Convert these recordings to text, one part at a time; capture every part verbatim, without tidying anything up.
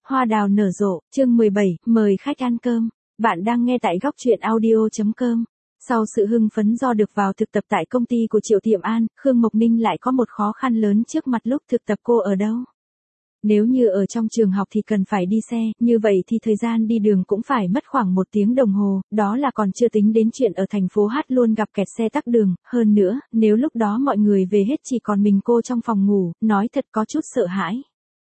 Hoa đào nở rộ, chương mười bảy, mời khách ăn cơm. Bạn đang nghe tại góc truyện audio chấm com. Sau sự hưng phấn do được vào thực tập tại công ty của Triệu Tiệm An, Khương Mộc Ninh lại có một khó khăn lớn trước mặt lúc thực tập. Cô ở đâu? Nếu như ở trong trường học thì cần phải đi xe, như vậy thì thời gian đi đường cũng phải mất khoảng một tiếng đồng hồ, đó là còn chưa tính đến chuyện ở thành phố Hát luôn gặp kẹt xe tắc đường. Hơn nữa, nếu lúc đó mọi người về hết chỉ còn mình cô trong phòng ngủ, nói thật có chút sợ hãi.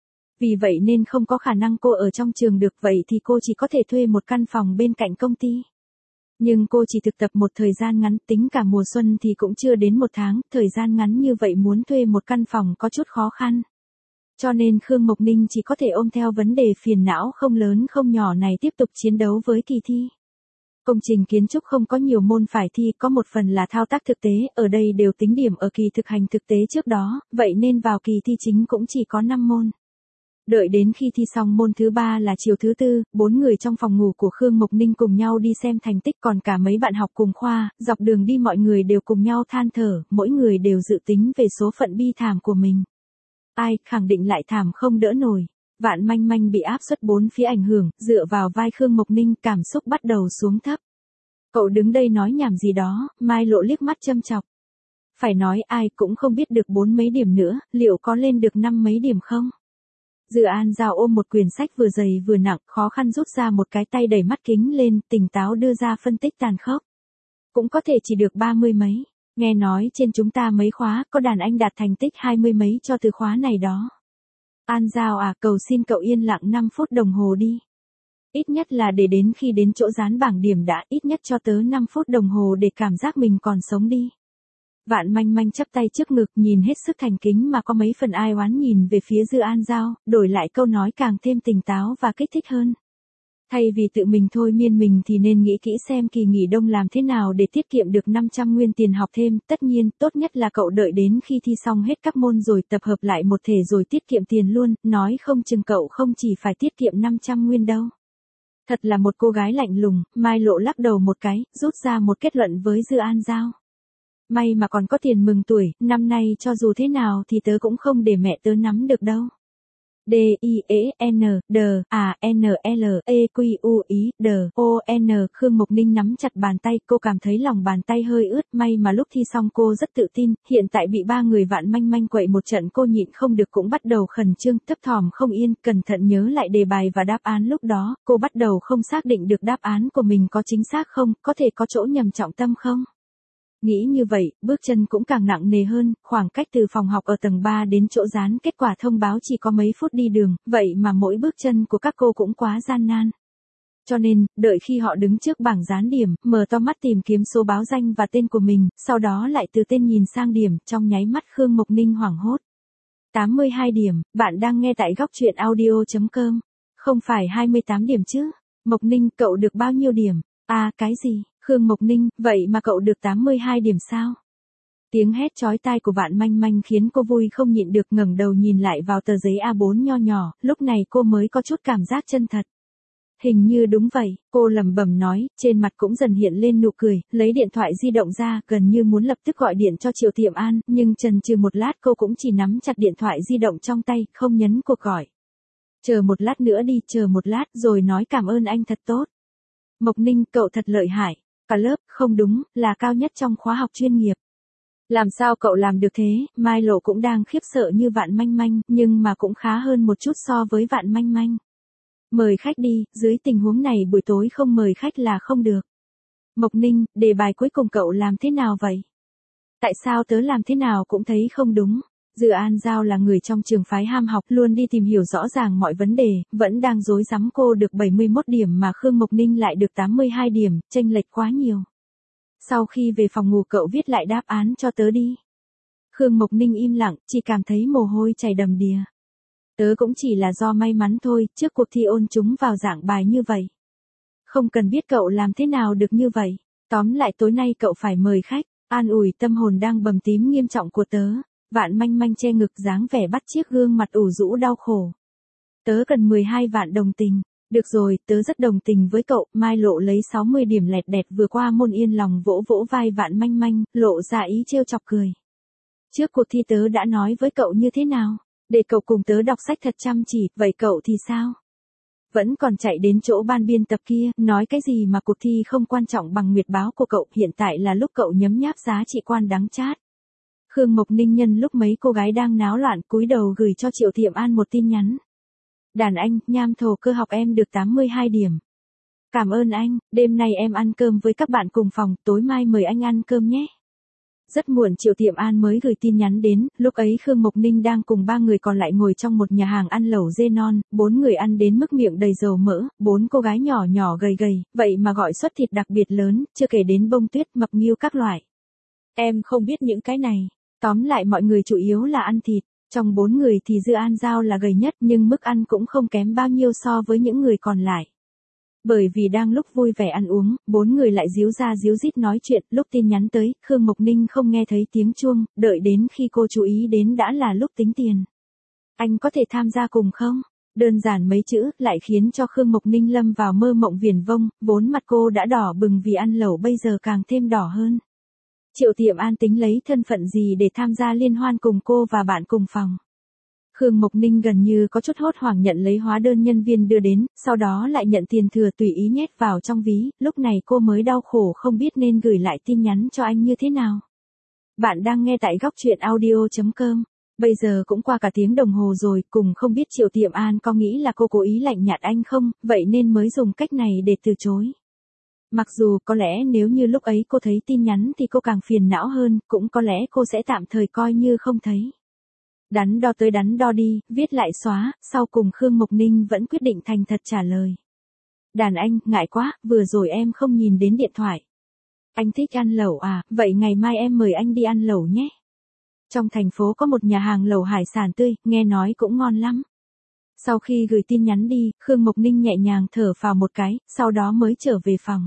Vì vậy nên không có khả năng cô ở trong trường được, vậy thì cô chỉ có thể thuê một căn phòng bên cạnh công ty. Nhưng cô chỉ thực tập một thời gian ngắn, tính cả mùa xuân thì cũng chưa đến một tháng, thời gian ngắn như vậy muốn thuê một căn phòng có chút khó khăn. Cho nên Khương Mộc Ninh chỉ có thể ôm theo vấn đề phiền não không lớn không nhỏ này tiếp tục chiến đấu với kỳ thi. Công trình kiến trúc không có nhiều môn phải thi, có một phần là thao tác thực tế, ở đây đều tính điểm ở kỳ thực hành thực tế trước đó, vậy nên vào kỳ thi chính cũng chỉ có năm môn. Đợi đến khi thi xong môn thứ ba là chiều thứ tư, bốn người trong phòng ngủ của Khương Mộc Ninh cùng nhau đi xem thành tích, còn cả mấy bạn học cùng khoa, dọc đường đi mọi người đều cùng nhau than thở, mỗi người đều dự tính về số phận bi thảm của mình. Ai, khẳng định lại thảm không đỡ nổi. Vạn Manh Manh bị áp suất bốn phía ảnh hưởng, dựa vào vai Khương Mộc Ninh, cảm xúc bắt đầu xuống thấp. Cậu đứng đây nói nhảm gì đó, Mai Lộ liếc mắt châm chọc. Phải nói ai cũng không biết được bốn mấy điểm nữa, liệu có lên được năm mấy điểm không? Dư An Giao ôm một quyển sách vừa dày vừa nặng, khó khăn rút ra một cái tay đẩy mắt kính lên, tỉnh táo đưa ra phân tích tàn khốc. Cũng có thể chỉ được ba mươi mấy. Nghe nói trên chúng ta mấy khóa, có đàn anh đạt thành tích hai mươi mấy cho từ khóa này đó. An Giao à, cầu xin cậu yên lặng năm phút đồng hồ đi. Ít nhất là để đến khi đến chỗ dán bảng điểm đã, ít nhất cho tớ năm phút đồng hồ để cảm giác mình còn sống đi. Vạn Manh Manh chắp tay trước ngực, nhìn hết sức thành kính mà có mấy phần ai oán nhìn về phía Dư An Giao, đổi lại câu nói càng thêm tỉnh táo và kích thích hơn. Thay vì tự mình thôi miên mình thì nên nghĩ kỹ xem kỳ nghỉ đông làm thế nào để tiết kiệm được năm trăm nguyên tiền học thêm, tất nhiên, tốt nhất là cậu đợi đến khi thi xong hết các môn rồi tập hợp lại một thể rồi tiết kiệm tiền luôn, nói không chừng cậu không chỉ phải tiết kiệm năm trăm nguyên đâu. Thật là một cô gái lạnh lùng, Mai Lộ lắc đầu một cái, rút ra một kết luận với Dư An Giao. May mà còn có tiền mừng tuổi, năm nay cho dù thế nào thì tớ cũng không để mẹ tớ nắm được đâu. D, I, E, N, D, A, N, L, E, Q, U, I, D, O, N. Khương Mộc Ninh nắm chặt bàn tay, cô cảm thấy lòng bàn tay hơi ướt, may mà lúc thi xong cô rất tự tin, hiện tại bị ba người Vạn Manh Manh quậy một trận cô nhịn không được cũng bắt đầu khẩn trương, thấp thỏm không yên, cẩn thận nhớ lại đề bài và đáp án lúc đó, cô bắt đầu không xác định được đáp án của mình có chính xác không, có thể có chỗ nhầm trọng tâm không. Nghĩ như vậy, bước chân cũng càng nặng nề hơn, khoảng cách từ phòng học ở tầng ba đến chỗ dán kết quả thông báo chỉ có mấy phút đi đường, vậy mà mỗi bước chân của các cô cũng quá gian nan. Cho nên, đợi khi họ đứng trước bảng dán điểm, mở to mắt tìm kiếm số báo danh và tên của mình, sau đó lại từ tên nhìn sang điểm, trong nháy mắt Khương Mộc Ninh hoảng hốt. tám mươi hai điểm, bạn đang nghe tại góc truyện audio chấm com. Không phải hai mươi tám điểm chứ? Mộc Ninh, cậu được bao nhiêu điểm? À, cái gì? Khương Mộc Ninh, vậy mà cậu được tám mươi hai điểm sao? Tiếng hét chói tai của Vạn Manh Manh khiến cô vui không nhịn được, ngẩng đầu nhìn lại vào tờ giấy A bốn nho nhỏ, lúc này cô mới có chút cảm giác chân thật. Hình như đúng vậy, cô lẩm bẩm nói, trên mặt cũng dần hiện lên nụ cười, lấy điện thoại di động ra, gần như muốn lập tức gọi điện cho Triệu Tiệm An, nhưng chần chừ một lát cô cũng chỉ nắm chặt điện thoại di động trong tay, không nhấn cuộc gọi. Chờ một lát nữa đi, chờ một lát, rồi nói cảm ơn anh thật tốt. Mộc Ninh, cậu thật lợi hại. Cả lớp, không đúng, là cao nhất trong khóa học chuyên nghiệp. Làm sao cậu làm được thế? Mai Lộ cũng đang khiếp sợ như Vạn Manh Manh, nhưng mà cũng khá hơn một chút so với Vạn Manh Manh. Mời khách đi, dưới tình huống này buổi tối không mời khách là không được. Mộc Ninh, đề bài cuối cùng cậu làm thế nào vậy? Tại sao tớ làm thế nào cũng thấy không đúng? Dư An Giao là người trong trường phái ham học, luôn đi tìm hiểu rõ ràng mọi vấn đề, vẫn đang rối rắm cô được bảy mươi mốt điểm mà Khương Mộc Ninh lại được tám mươi hai điểm, chênh lệch quá nhiều. Sau khi về phòng ngủ cậu viết lại đáp án cho tớ đi. Khương Mộc Ninh im lặng, chỉ cảm thấy mồ hôi chảy đầm đìa. Tớ cũng chỉ là do may mắn thôi, trước cuộc thi ôn chúng vào dạng bài như vậy. Không cần biết cậu làm thế nào được như vậy. Tóm lại tối nay cậu phải mời khách, an ủi tâm hồn đang bầm tím nghiêm trọng của tớ. Vạn Manh Manh che ngực dáng vẻ bắt chiếc gương mặt ủ rũ đau khổ. Tớ cần mười hai vạn đồng tình. Được rồi, tớ rất đồng tình với cậu. Mai Lộ lấy sáu mươi điểm lẹt đẹt vừa qua môn yên lòng vỗ vỗ vai Vạn Manh Manh, lộ ra ý trêu chọc cười. Trước cuộc thi tớ đã nói với cậu như thế nào? Để cậu cùng tớ đọc sách thật chăm chỉ, vậy cậu thì sao? Vẫn còn chạy đến chỗ ban biên tập kia, nói cái gì mà cuộc thi không quan trọng bằng nguyệt báo của cậu, hiện tại là lúc cậu nhấm nháp giá trị quan đáng chát. Khương Mộc Ninh nhân lúc mấy cô gái đang náo loạn cúi đầu gửi cho Triệu Tiệm An một tin nhắn. Đàn anh, nham thổ cơ học em được tám mươi hai điểm. Cảm ơn anh, đêm nay em ăn cơm với các bạn cùng phòng, tối mai mời anh ăn cơm nhé. Rất muộn Triệu Tiệm An mới gửi tin nhắn đến, lúc ấy Khương Mộc Ninh đang cùng ba người còn lại ngồi trong một nhà hàng ăn lẩu dê non, bốn người ăn đến mức miệng đầy dầu mỡ, bốn cô gái nhỏ nhỏ gầy gầy, vậy mà gọi suất thịt đặc biệt lớn, chưa kể đến bông tuyết mập nghiêu các loại. Em không biết những cái này, tóm lại mọi người chủ yếu là ăn thịt, trong bốn người thì Dư An Giao là gầy nhất nhưng mức ăn cũng không kém bao nhiêu so với những người còn lại. Bởi vì đang lúc vui vẻ ăn uống, bốn người lại díu ra díu dít nói chuyện, lúc tin nhắn tới, Khương Mộc Ninh không nghe thấy tiếng chuông, đợi đến khi cô chú ý đến đã là lúc tính tiền. Anh có thể tham gia cùng không? Đơn giản mấy chữ, lại khiến cho Khương Mộc Ninh lâm vào mơ mộng viển vông, vốn mặt cô đã đỏ bừng vì ăn lẩu bây giờ càng thêm đỏ hơn. Triệu Tiệm An tính lấy thân phận gì để tham gia liên hoan cùng cô và bạn cùng phòng. Khương Mộc Ninh gần như có chút hốt hoảng nhận lấy hóa đơn nhân viên đưa đến, sau đó lại nhận tiền thừa tùy ý nhét vào trong ví, lúc này cô mới đau khổ không biết nên gửi lại tin nhắn cho anh như thế nào. Bạn đang nghe tại góc truyện audio chấm com. Bây giờ cũng qua cả tiếng đồng hồ rồi, cùng không biết Triệu Tiệm An có nghĩ là cô cố ý lạnh nhạt anh không, vậy nên mới dùng cách này để từ chối. Mặc dù có lẽ nếu như lúc ấy cô thấy tin nhắn thì cô càng phiền não hơn, cũng có lẽ cô sẽ tạm thời coi như không thấy. Đắn đo tới đắn đo đi, viết lại xóa, sau cùng Khương Mộc Ninh vẫn quyết định thành thật trả lời. Đàn anh, ngại quá, vừa rồi em không nhìn đến điện thoại. Anh thích ăn lẩu à, vậy ngày mai em mời anh đi ăn lẩu nhé. Trong thành phố có một nhà hàng lẩu hải sản tươi, nghe nói cũng ngon lắm. Sau khi gửi tin nhắn đi, Khương Mộc Ninh nhẹ nhàng thở phào một cái, sau đó mới trở về phòng.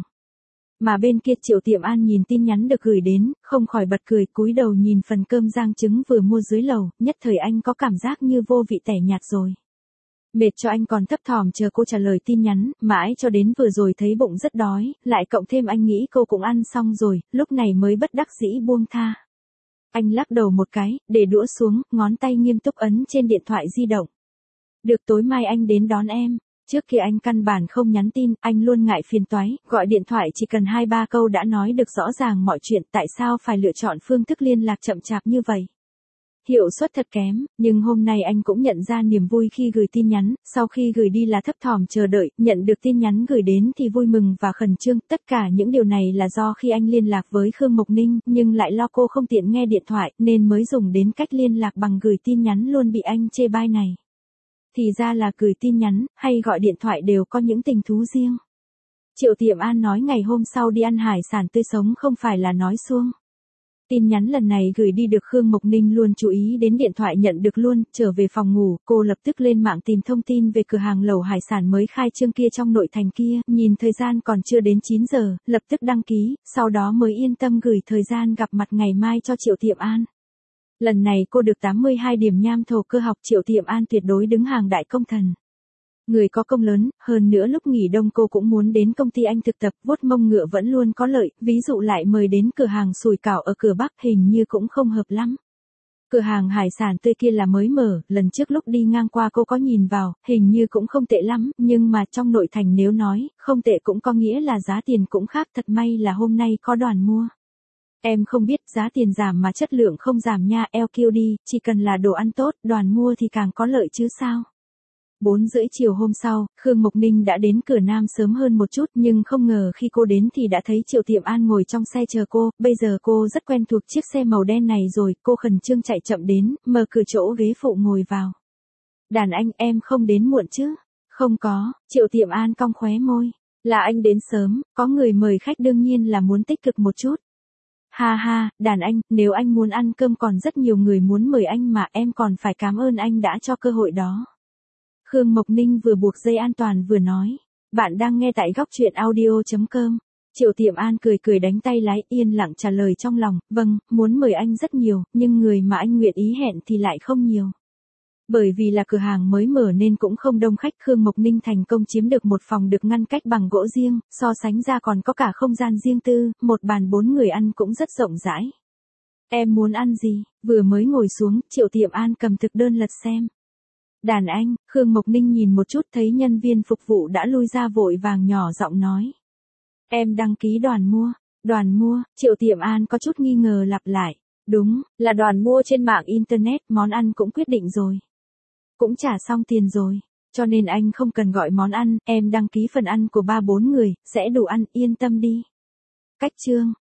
Mà bên kia Triệu Tiệm An nhìn tin nhắn được gửi đến, không khỏi bật cười, cúi đầu nhìn phần cơm rang trứng vừa mua dưới lầu, nhất thời anh có cảm giác như vô vị tẻ nhạt rồi. Mệt cho anh còn thấp thỏm chờ cô trả lời tin nhắn, mãi cho đến vừa rồi thấy bụng rất đói, lại cộng thêm anh nghĩ cô cũng ăn xong rồi, lúc này mới bất đắc dĩ buông tha. Anh lắc đầu một cái, để đũa xuống, ngón tay nghiêm túc ấn trên điện thoại di động. Được, tối mai anh đến đón em. Trước kia anh căn bản không nhắn tin, anh luôn ngại phiền toái, gọi điện thoại chỉ cần hai ba câu đã nói được rõ ràng mọi chuyện, tại sao phải lựa chọn phương thức liên lạc chậm chạp như vậy. Hiệu suất thật kém, nhưng hôm nay anh cũng nhận ra niềm vui khi gửi tin nhắn, sau khi gửi đi là thấp thỏm chờ đợi, nhận được tin nhắn gửi đến thì vui mừng và khẩn trương, tất cả những điều này là do khi anh liên lạc với Khương Mộc Ninh, nhưng lại lo cô không tiện nghe điện thoại, nên mới dùng đến cách liên lạc bằng gửi tin nhắn luôn bị anh chê bai này. Thì ra là gửi tin nhắn, hay gọi điện thoại đều có những tình thú riêng. Triệu Tiệm An nói ngày hôm sau đi ăn hải sản tươi sống không phải là nói suông. Tin nhắn lần này gửi đi được Khương Mộc Ninh luôn chú ý đến điện thoại nhận được luôn, trở về phòng ngủ, cô lập tức lên mạng tìm thông tin về cửa hàng lẩu hải sản mới khai trương kia trong nội thành kia, nhìn thời gian còn chưa đến chín giờ, lập tức đăng ký, sau đó mới yên tâm gửi thời gian gặp mặt ngày mai cho Triệu Tiệm An. Lần này cô được tám mươi hai điểm nham thổ cơ học, Triệu Tiệm An tuyệt đối đứng hàng đại công thần. Người có công lớn, hơn nữa lúc nghỉ đông cô cũng muốn đến công ty anh thực tập, vuốt mông ngựa vẫn luôn có lợi, ví dụ lại mời đến cửa hàng sùi cảo ở cửa Bắc hình như cũng không hợp lắm. Cửa hàng hải sản tươi kia là mới mở, lần trước lúc đi ngang qua cô có nhìn vào, hình như cũng không tệ lắm, nhưng mà trong nội thành nếu nói, không tệ cũng có nghĩa là giá tiền cũng khác, thật may là hôm nay có đoàn mua. Em không biết giá tiền giảm mà chất lượng không giảm nha, eo kiêu đi, chỉ cần là đồ ăn tốt, đoàn mua thì càng có lợi chứ sao. Bốn rưỡi chiều hôm sau, Khương Mộc Ninh đã đến cửa Nam sớm hơn một chút nhưng không ngờ khi cô đến thì đã thấy Triệu Tiệm An ngồi trong xe chờ cô, bây giờ cô rất quen thuộc chiếc xe màu đen này rồi, cô khẩn trương chạy chậm đến, mở cửa chỗ ghế phụ ngồi vào. Đàn anh, em không đến muộn chứ? Không có, Triệu Tiệm An cong khóe môi. Là anh đến sớm, có người mời khách đương nhiên là muốn tích cực một chút. Ha ha, đàn anh, nếu anh muốn ăn cơm còn rất nhiều người muốn mời anh mà, em còn phải cảm ơn anh đã cho cơ hội đó. Khương Mộc Ninh vừa buộc dây an toàn vừa nói. Bạn đang nghe tại góc truyện audio chấm com. Triệu Tiệm An cười cười đánh tay lái, yên lặng trả lời trong lòng, vâng, muốn mời anh rất nhiều, nhưng người mà anh nguyện ý hẹn thì lại không nhiều. Bởi vì là cửa hàng mới mở nên cũng không đông khách, Khương Mộc Ninh thành công chiếm được một phòng được ngăn cách bằng gỗ riêng, so sánh ra còn có cả không gian riêng tư, một bàn bốn người ăn cũng rất rộng rãi. Em muốn ăn gì? Vừa mới ngồi xuống, Triệu Tiệm An cầm thực đơn lật xem. Đàn anh, Khương Mộc Ninh nhìn một chút thấy nhân viên phục vụ đã lui ra vội vàng nhỏ giọng nói. Em đăng ký đoàn mua. Đoàn mua, Triệu Tiệm An có chút nghi ngờ lặp lại. Đúng, là đoàn mua trên mạng Internet, món ăn cũng quyết định rồi. Cũng trả xong tiền rồi, cho nên anh không cần gọi món ăn, em đăng ký phần ăn của ba bốn người, sẽ đủ ăn, yên tâm đi. Cách chương.